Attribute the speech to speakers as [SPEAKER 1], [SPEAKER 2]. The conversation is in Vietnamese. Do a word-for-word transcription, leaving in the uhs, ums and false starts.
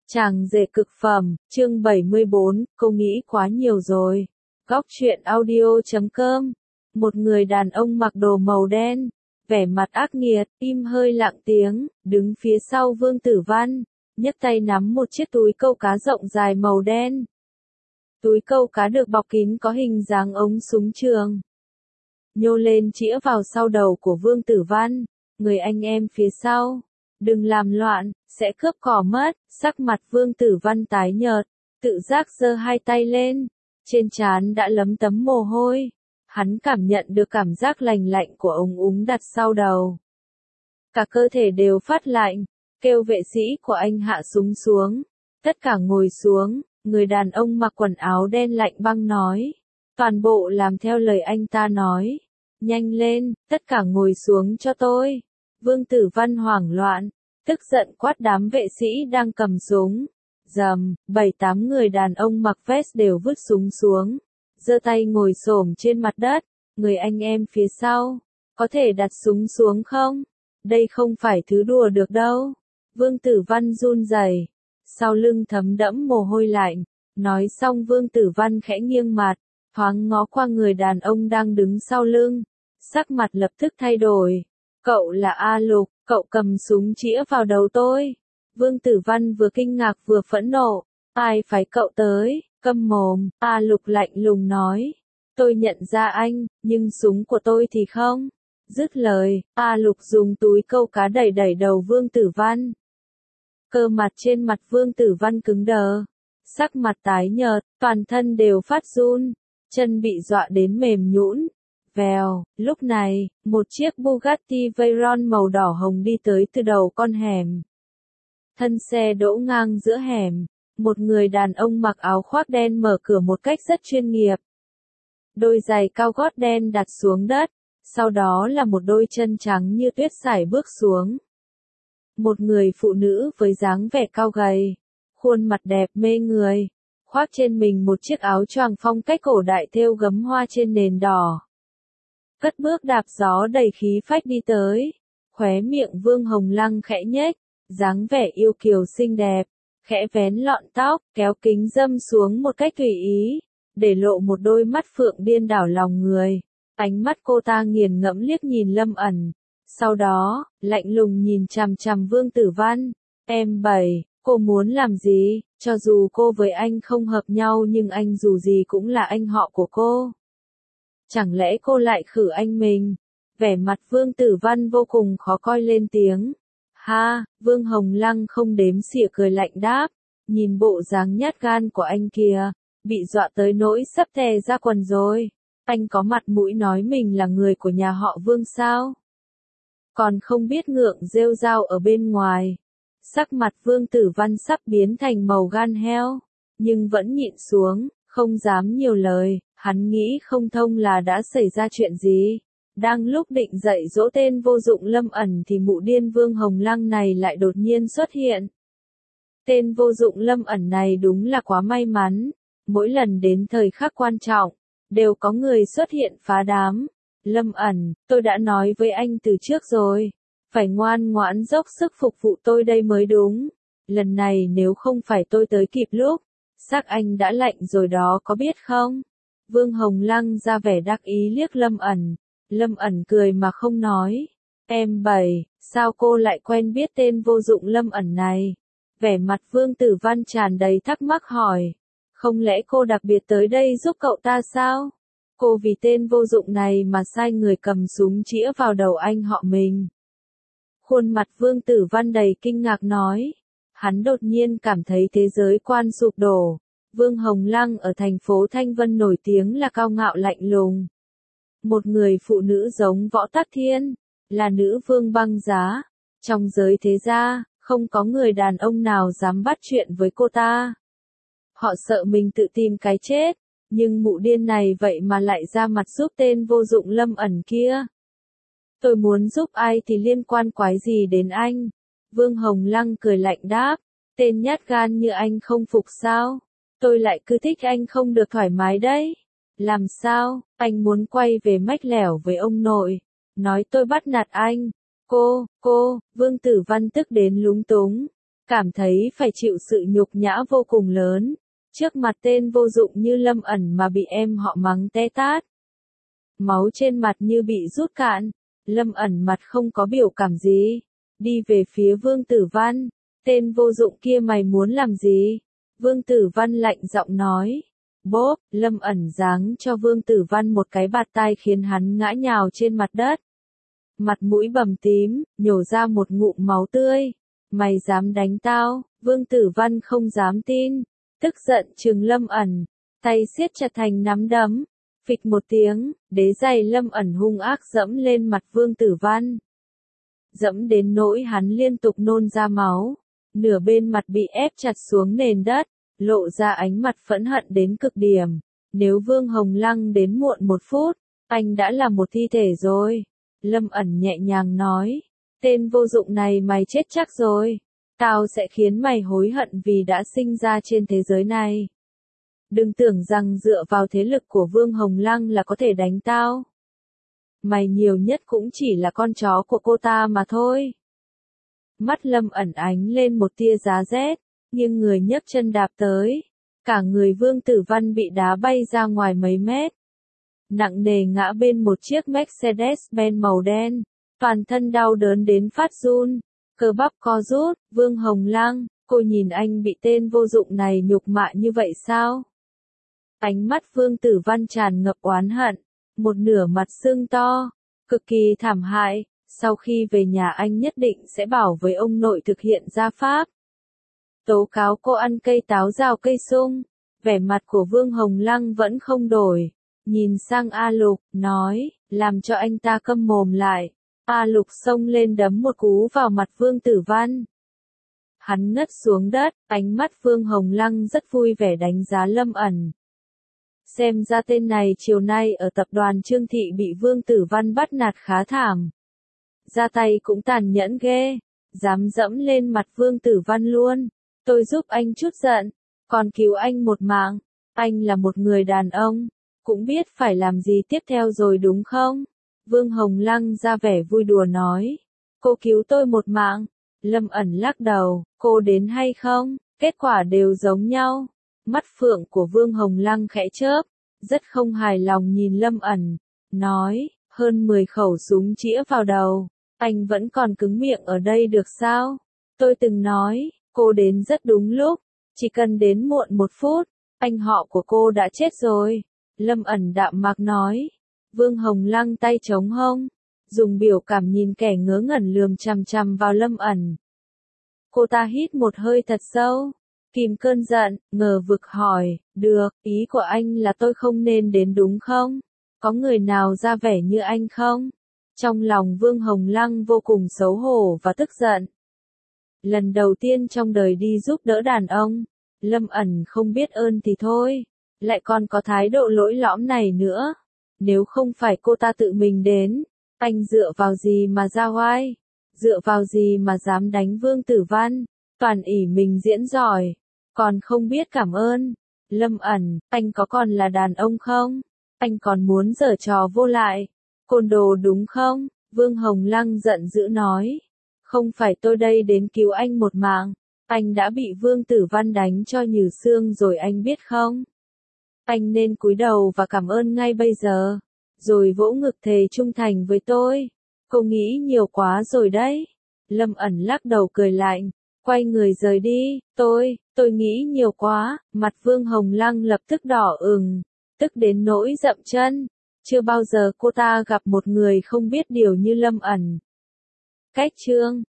[SPEAKER 1] Chàng rể cực phẩm, chương bảy mươi bốn, cô nghĩ quá nhiều rồi. Góc truyện audio chấm com. Một người đàn ông mặc đồ màu đen, vẻ mặt ác nghiệt, im hơi lặng tiếng, đứng phía sau Vương Tử Văn, nhấc tay nắm một chiếc túi câu cá rộng dài màu đen. Túi câu cá được bọc kín có hình dáng ống súng trường. Nhô lên chĩa vào sau đầu của Vương Tử Văn, người anh em phía sau. Đừng làm loạn, sẽ cướp cỏ mất. Sắc mặt Vương Tử Văn tái nhợt, tự giác giơ hai tay lên, trên trán đã lấm tấm mồ hôi. Hắn cảm nhận được cảm giác lành lạnh của ống úng đặt sau đầu. Cả cơ thể đều phát lạnh, kêu vệ sĩ của anh hạ súng xuống. Tất cả ngồi xuống, người đàn ông mặc quần áo đen lạnh băng nói. Toàn bộ làm theo lời anh ta nói. Nhanh lên, tất cả ngồi xuống cho tôi. Vương Tử Văn hoảng loạn, tức giận quát đám vệ sĩ đang cầm súng. Rầm, bảy tám người đàn ông mặc vest đều vứt súng xuống, giơ tay ngồi xổm trên mặt đất. Người anh em phía sau, có thể đặt súng xuống không? Đây không phải thứ đùa được đâu. Vương Tử Văn run rẩy, sau lưng thấm đẫm mồ hôi lạnh. Nói xong Vương Tử Văn khẽ nghiêng mặt, thoáng ngó qua người đàn ông đang đứng sau lưng. Sắc mặt lập tức thay đổi. Cậu là A Lục, cậu cầm súng chĩa vào đầu tôi. Vương Tử Văn vừa kinh ngạc vừa phẫn nộ. Ai phái cậu tới? Câm mồm, A Lục lạnh lùng nói. Tôi nhận ra anh, nhưng súng của tôi thì không. Dứt lời, A Lục dùng túi câu cá đẩy đẩy đầu Vương Tử Văn. Cơ mặt trên mặt Vương Tử Văn cứng đờ. Sắc mặt tái nhợt, toàn thân đều phát run, chân bị dọa đến mềm nhũn. Vèo, lúc này, một chiếc Bugatti Veyron màu đỏ hồng đi tới từ đầu con hẻm. Thân xe đỗ ngang giữa hẻm, một người đàn ông mặc áo khoác đen mở cửa một cách rất chuyên nghiệp. Đôi giày cao gót đen đặt xuống đất, sau đó là một đôi chân trắng như tuyết sải bước xuống. Một người phụ nữ với dáng vẻ cao gầy, khuôn mặt đẹp mê người, khoác trên mình một chiếc áo choàng phong cách cổ đại thêu gấm hoa trên nền đỏ. Cất bước đạp gió đầy khí phách đi tới, khóe miệng Vương Hồng Lăng khẽ nhếch, dáng vẻ yêu kiều xinh đẹp, khẽ vén lọn tóc, kéo kính râm xuống một cách tùy ý, để lộ một đôi mắt phượng điên đảo lòng người. Ánh mắt cô ta nghiền ngẫm liếc nhìn Lâm ẩn, sau đó, lạnh lùng nhìn chằm chằm Vương Tử Văn. Em bảy, cô muốn làm gì? Cho dù cô với anh không hợp nhau nhưng anh dù gì cũng là anh họ của cô. Chẳng lẽ cô lại khử anh mình? Vẻ mặt Vương Tử Văn vô cùng khó coi lên tiếng. Ha, Vương Hồng Lăng không đếm xỉa cười lạnh đáp. Nhìn bộ dáng nhát gan của anh kìa, bị dọa tới nỗi sắp tè ra quần rồi. Anh có mặt mũi nói mình là người của nhà họ Vương sao? Còn không biết ngượng rêu rao ở bên ngoài. Sắc mặt Vương Tử Văn sắp biến thành màu gan heo, nhưng vẫn nhịn xuống, không dám nhiều lời. Hắn nghĩ không thông là đã xảy ra chuyện gì. Đang lúc định dạy dỗ tên vô dụng Lâm ẩn thì mụ điên Vương Hồng Lăng này lại đột nhiên xuất hiện. Tên vô dụng Lâm ẩn này đúng là quá may mắn. Mỗi lần đến thời khắc quan trọng, đều có người xuất hiện phá đám. Lâm ẩn, tôi đã nói với anh từ trước rồi. Phải ngoan ngoãn dốc sức phục vụ tôi đây mới đúng. Lần này nếu không phải tôi tới kịp lúc, xác anh đã lạnh rồi đó có biết không? Vương Hồng Lăng ra vẻ đắc ý liếc Lâm ẩn. Lâm ẩn cười mà không nói. Em bảy, sao cô lại quen biết tên vô dụng Lâm ẩn này? Vẻ mặt Vương Tử Văn tràn đầy thắc mắc hỏi. Không lẽ cô đặc biệt tới đây giúp cậu ta sao? Cô vì tên vô dụng này mà sai người cầm súng chĩa vào đầu anh họ mình. Khuôn mặt Vương Tử Văn đầy kinh ngạc nói. Hắn đột nhiên cảm thấy thế giới quan sụp đổ. Vương Hồng Lăng ở thành phố Thanh Vân nổi tiếng là cao ngạo lạnh lùng. Một người phụ nữ giống Võ Tắc Thiên, là nữ vương băng giá. Trong giới thế gia, không có người đàn ông nào dám bắt chuyện với cô ta. Họ sợ mình tự tìm cái chết, nhưng mụ điên này vậy mà lại ra mặt giúp tên vô dụng Lâm ẩn kia. Tôi muốn giúp ai thì liên quan quái gì đến anh? Vương Hồng Lăng cười lạnh đáp, tên nhát gan như anh không phục sao? Tôi lại cứ thích anh không được thoải mái đấy. Làm sao, anh muốn quay về mách lẻo với ông nội, nói tôi bắt nạt anh. Cô, cô, Vương Tử Văn tức đến lúng túng. cảm thấy phải chịu sự nhục nhã vô cùng lớn, trước mặt tên vô dụng như Lâm Ẩn mà bị em họ mắng té tát. Máu trên mặt như bị rút cạn, Lâm Ẩn mặt không có biểu cảm gì, đi về phía Vương Tử Văn, tên vô dụng kia mày muốn làm gì? Vương Tử Văn lạnh giọng nói. Bốp, Lâm Ẩn giáng cho Vương Tử Văn một cái bạt tai khiến hắn ngã nhào trên mặt đất. Mặt mũi bầm tím, nhổ ra một ngụm máu tươi. Mày dám đánh tao? Vương Tử Văn không dám tin, tức giận trừng Lâm Ẩn, tay siết chặt thành nắm đấm. Phịch một tiếng, đế giày Lâm Ẩn hung ác dẫm lên mặt Vương Tử Văn. Dẫm đến nỗi hắn liên tục nôn ra máu, nửa bên mặt bị ép chặt xuống nền đất, lộ ra ánh mặt phẫn hận đến cực điểm. Nếu Vương Hồng Lăng đến muộn một phút, anh đã là một thi thể rồi. Lâm Ẩn nhẹ nhàng nói, tên vô dụng này mày chết chắc rồi. Tao sẽ khiến mày hối hận vì đã sinh ra trên thế giới này. Đừng tưởng rằng dựa vào thế lực của Vương Hồng Lăng là có thể đánh tao. Mày nhiều nhất cũng chỉ là con chó của cô ta mà thôi. Mắt Lâm Ẩn ánh lên một tia giá rét, nhưng người nhấc chân đạp tới. Cả người Vương Tử Văn bị đá bay ra ngoài mấy mét. Nặng nề ngã bên một chiếc Mercedes-Benz màu đen. Toàn thân đau đớn đến phát run, cơ bắp co rút. Vương Hồng Lăng, cô nhìn anh bị tên vô dụng này nhục mạ như vậy sao? Ánh mắt Vương Tử Văn tràn ngập oán hận, một nửa mặt sưng to, cực kỳ thảm hại. Sau khi về nhà anh nhất định sẽ bảo với ông nội thực hiện gia pháp. Tố cáo cô ăn cây táo rào cây sung. Vẻ mặt của Vương Hồng Lăng vẫn không đổi. Nhìn sang A Lục, nói, làm cho anh ta câm mồm lại. A Lục xông lên đấm một cú vào mặt Vương Tử Văn. Hắn ngất xuống đất, ánh mắt Vương Hồng Lăng rất vui vẻ đánh giá Lâm Ẩn. Xem ra tên này chiều nay ở tập đoàn Trương Thị bị Vương Tử Văn bắt nạt khá thảm. Ra tay cũng tàn nhẫn ghê, dám dẫm lên mặt Vương Tử Văn luôn. Tôi giúp anh chút giận, còn cứu anh một mạng. Anh là một người đàn ông, cũng biết phải làm gì tiếp theo rồi đúng không? Vương Hồng Lăng ra vẻ vui đùa nói. Cô cứu tôi một mạng. Lâm Ẩn lắc đầu, cô đến hay không, kết quả đều giống nhau. Mắt phượng của Vương Hồng Lăng khẽ chớp, rất không hài lòng nhìn Lâm Ẩn, nói, hơn mười khẩu súng chĩa vào đầu, anh vẫn còn cứng miệng ở đây được sao? Tôi từng nói, cô đến rất đúng lúc, chỉ cần đến muộn một phút, anh họ của cô đã chết rồi. Lâm Ẩn đạm mạc nói. Vương Hồng Lăng tay chống hông, dùng biểu cảm nhìn kẻ ngớ ngẩn lườm chằm chằm vào Lâm Ẩn. Cô ta hít một hơi thật sâu, kìm cơn giận, ngờ vực hỏi, được, ý của anh là tôi không nên đến đúng không? Có người nào ra vẻ như anh không? Trong lòng Vương Hồng Lăng vô cùng xấu hổ và tức giận. Lần đầu tiên trong đời đi giúp đỡ đàn ông, Lâm Ẩn không biết ơn thì thôi, lại còn có thái độ lỗi lõm này nữa. Nếu không phải cô ta tự mình đến, anh dựa vào gì mà ra oai? Dựa vào gì mà dám đánh Vương Tử Văn? Toàn ỷ mình diễn giỏi, còn không biết cảm ơn. Lâm Ẩn, anh có còn là đàn ông không? Anh còn muốn giở trò vô lại, côn đồ đúng không? Vương Hồng Lăng giận dữ nói. Không phải tôi đây đến cứu anh một mạng, anh đã bị Vương Tử Văn đánh cho nhừ xương rồi anh biết không? Anh nên cúi đầu và cảm ơn ngay bây giờ, rồi vỗ ngực thề trung thành với tôi. Cô nghĩ nhiều quá rồi đấy. Lâm Ẩn lắc đầu cười lạnh, quay người rời đi. Tôi, tôi nghĩ nhiều quá. Mặt Vương Hồng Lăng lập tức đỏ ửng, tức đến nỗi dậm chân. Chưa bao giờ cô ta gặp một người không biết điều như Lâm Ẩn. Cách chương